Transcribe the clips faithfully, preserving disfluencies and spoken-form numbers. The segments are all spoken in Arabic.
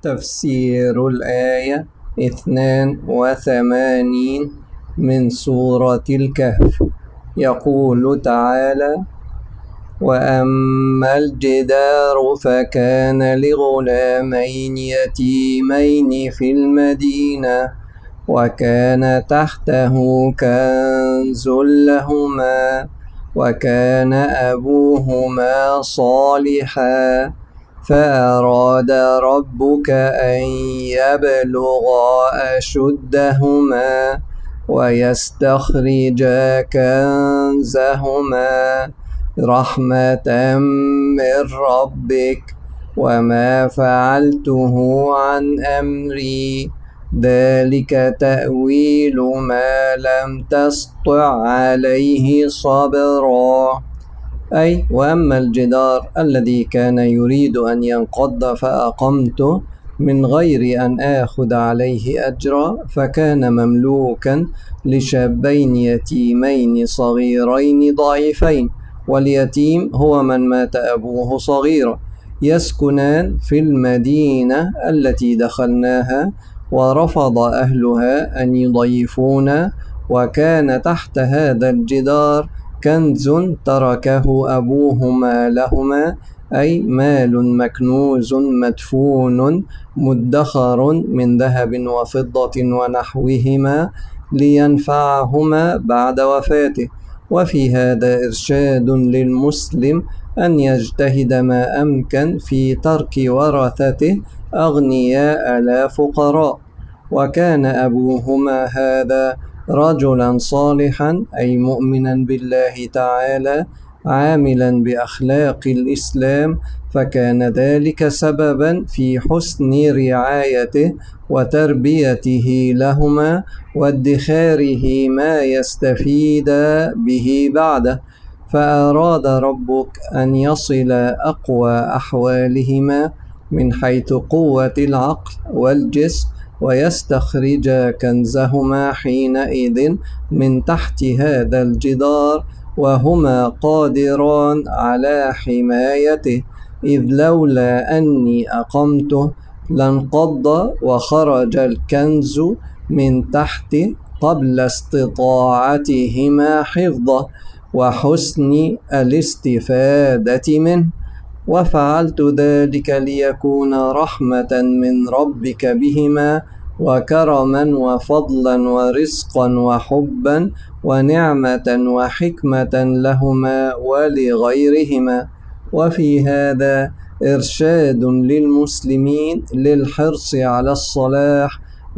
تفسير الآية اثنان وثمانين من سورة الكهف. يقول تعالى: وأما الجدار فكان لغلامين يتيمين في المدينة وكان تحته كنز لهما وكان أبوهما صالحا فأراد ربك أن يبلغا أشدهما ويستخرجا كنزهما رحمة من ربك وما فعلته عن أمري ذلك تأويل ما لم تسطع عليه صبرا. أي وأما الجدار الذي كان يريد أن ينقض فأقمته من غير أن آخذ عليه أجرا فكان مملوكا لشابين يتيمين صغيرين ضعيفين، واليتيم هو من مات أبوه صغيرا، يسكنان في المدينة التي دخلناها ورفض أهلها أن يضيفونا، وكان تحت هذا الجدار كنز تركه أبوهما لهما، أي مال مكنوز مدفون مدخر من ذهب وفضة ونحوهما لينفعهما بعد وفاته. وفي هذا إرشاد للمسلم أن يجتهد ما أمكن في ترك ورثته أغنياء لا فقراء. وكان أبوهما هذا رجلا صالحا، أي مؤمنا بالله تعالى عاملا بأخلاق الإسلام، فكان ذلك سببا في حسن رعايته وتربيته لهما وادخاره ما يستفيد به بعده. فأراد ربك أن يصل أقوى أحوالهما من حيث قوة العقل والجسم ويستخرج كنزهما حينئذ من تحت هذا الجدار وهما قادران على حمايته، إذ لولا أني أقمته لانقض وخرج الكنز من تحت قبل استطاعتهما حفظه وحسن الاستفادة منه، وفعلت ذلك ليكون رحمة من ربك بهما وكرما وفضلا ورزقا وحبا ونعمة وحكمة لهما ولغيرهما. وفي هذا إرشاد للمسلمين للحرص على الصلاح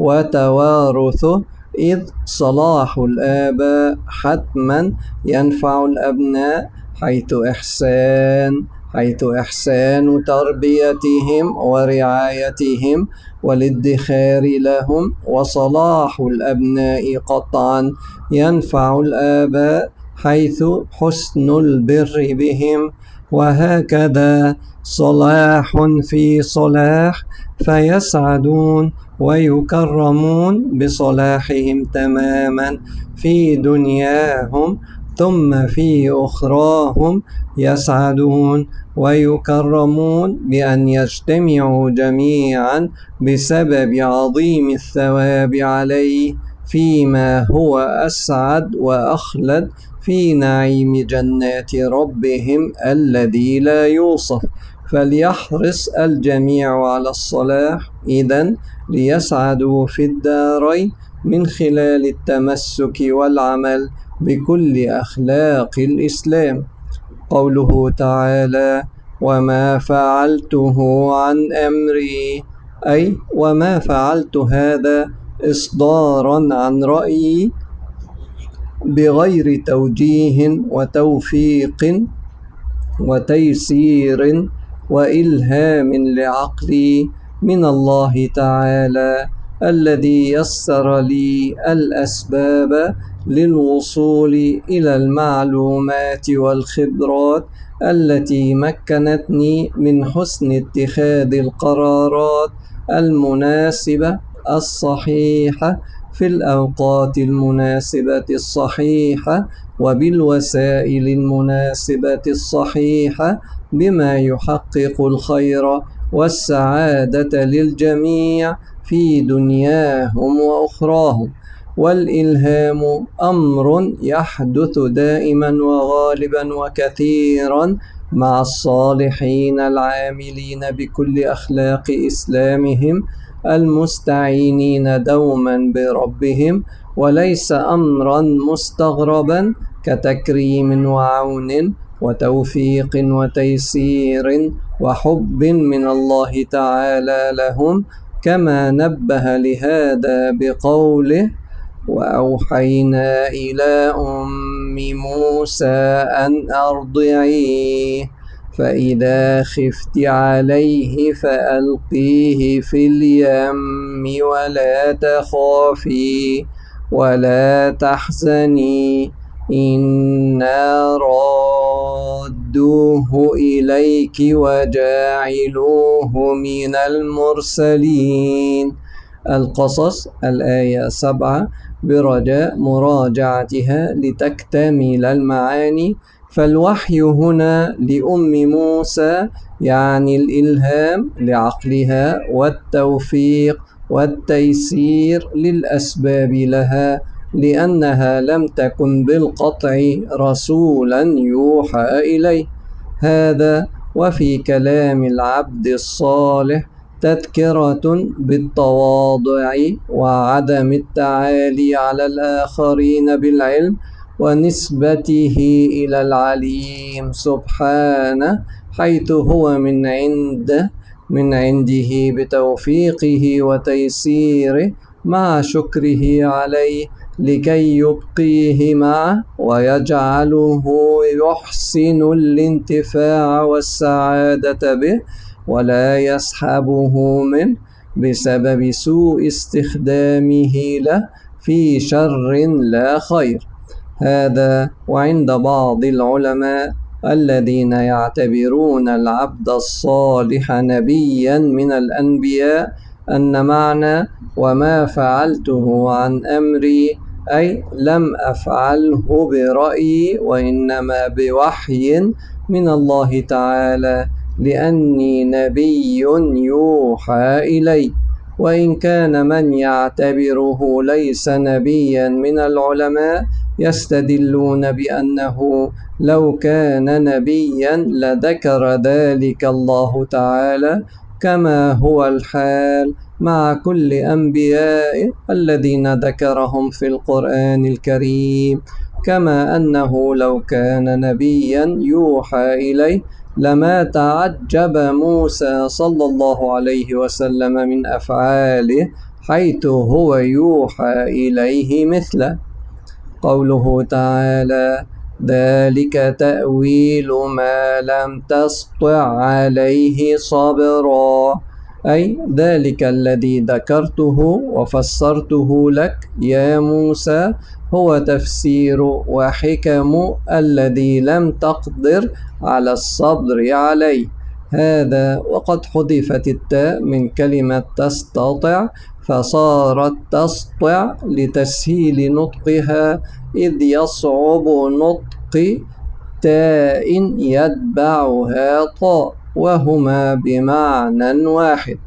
وتوارثه، إذ صلاح الآباء حتما ينفع الأبناء حيث إحسان حيث إحسان تربيتهم ورعايتهم والادخار لهم، وصلاح الأبناء قطعا ينفع الآباء حيث حسن البر بهم، وهكذا صلاح في صلاح فيسعدون ويكرمون بصلاحهم تماما في دنياهم، ثم في أخراهم يسعدون ويكرمون بأن يجتمعوا جميعا بسبب عظيم الثواب عليه فيما هو أسعد وأخلد في نعيم جنات ربهم الذي لا يوصف. فليحرص الجميع على الصلاح إذن ليسعدوا في الدارين من خلال التمسك والعمل بكل أخلاق الإسلام. قوله تعالى: وما فعلته عن أمري، أي وما فعلت هذا إصدارا عن رأيي بغير توجيه وتوفيق وتيسير وإلهام لعقلي من الله تعالى الذي يسر لي الأسباب للوصول إلى المعلومات والخبرات التي مكنتني من حسن اتخاذ القرارات المناسبة الصحيحة في الأوقات المناسبة الصحيحة وبالوسائل المناسبة الصحيحة بما يحقق الخير والسعادة للجميع في دنياهم وأخراهم. والإلهام أمر يحدث دائما وغالبا وكثيرا مع الصالحين العاملين بكل أخلاق إسلامهم المستعينين دوما بربهم، وليس أمرا مستغربا كتكريم وعون وتوفيق وتيسير وحب من الله تعالى لهم، كما نبه لهذا بقوله: وأوحينا إلى أم موسى أن أرضعيه فإذا خفت عليه فألقيه في اليم ولا تخافي ولا تحزني إنا رادوه إليك وجاعلوه من المرسلين. القصص الآية سبعة، برجاء مراجعتها لتكتمل المعاني. فالوحي هنا لأم موسى يعني الإلهام لعقلها والتوفيق والتيسير للأسباب لها، لأنها لم تكن بالقطع رسولا يوحى إليه. هذا وفي كلام العبد الصالح تذكرة بالتواضع وعدم التعالي على الآخرين بالعلم ونسبته إلى العليم سبحانه، حيث هو من عنده من عنده بتوفيقه وتيسيره مع شكره عليه، لكي يبقيه معه ويجعله يحسن الانتفاع والسعادة به ولا يسحبه منه بسبب سوء استخدامه له في شر لا خير. هذا وعند بعض العلماء الذين يعتبرون العبد الصالح نبيا من الأنبياء أن معنى وما فعلته عن أمري أي لم أفعله برأيي وإنما بوحي من الله تعالى، لأني نبي يوحى إلي. وإن كان من يعتبره ليس نبيا من العلماء يستدلون بأنه لو كان نبيا لذكر ذلك الله تعالى، كما هو الحال مع كل أنبياء الذين ذكرهم في القرآن الكريم، كما أنه لو كان نبيا يوحى إليه لما تعجب موسى صلى الله عليه وسلم من أفعاله حيث هو يوحى إليه مثله. قوله تعالى: ذلك تأويل ما لم تسطع عليه صبرا، أي ذلك الذي ذكرته وفسرته لك يا موسى هو تفسير وحكم الذي لم تقدر على الصبر عليه. هذا وقد حذفت التاء من كلمة تستطع فصارت تسطع لتسهيل نطقها، إذ يصعب نطق تاء يتبعها طاء وهما بمعنى واحد.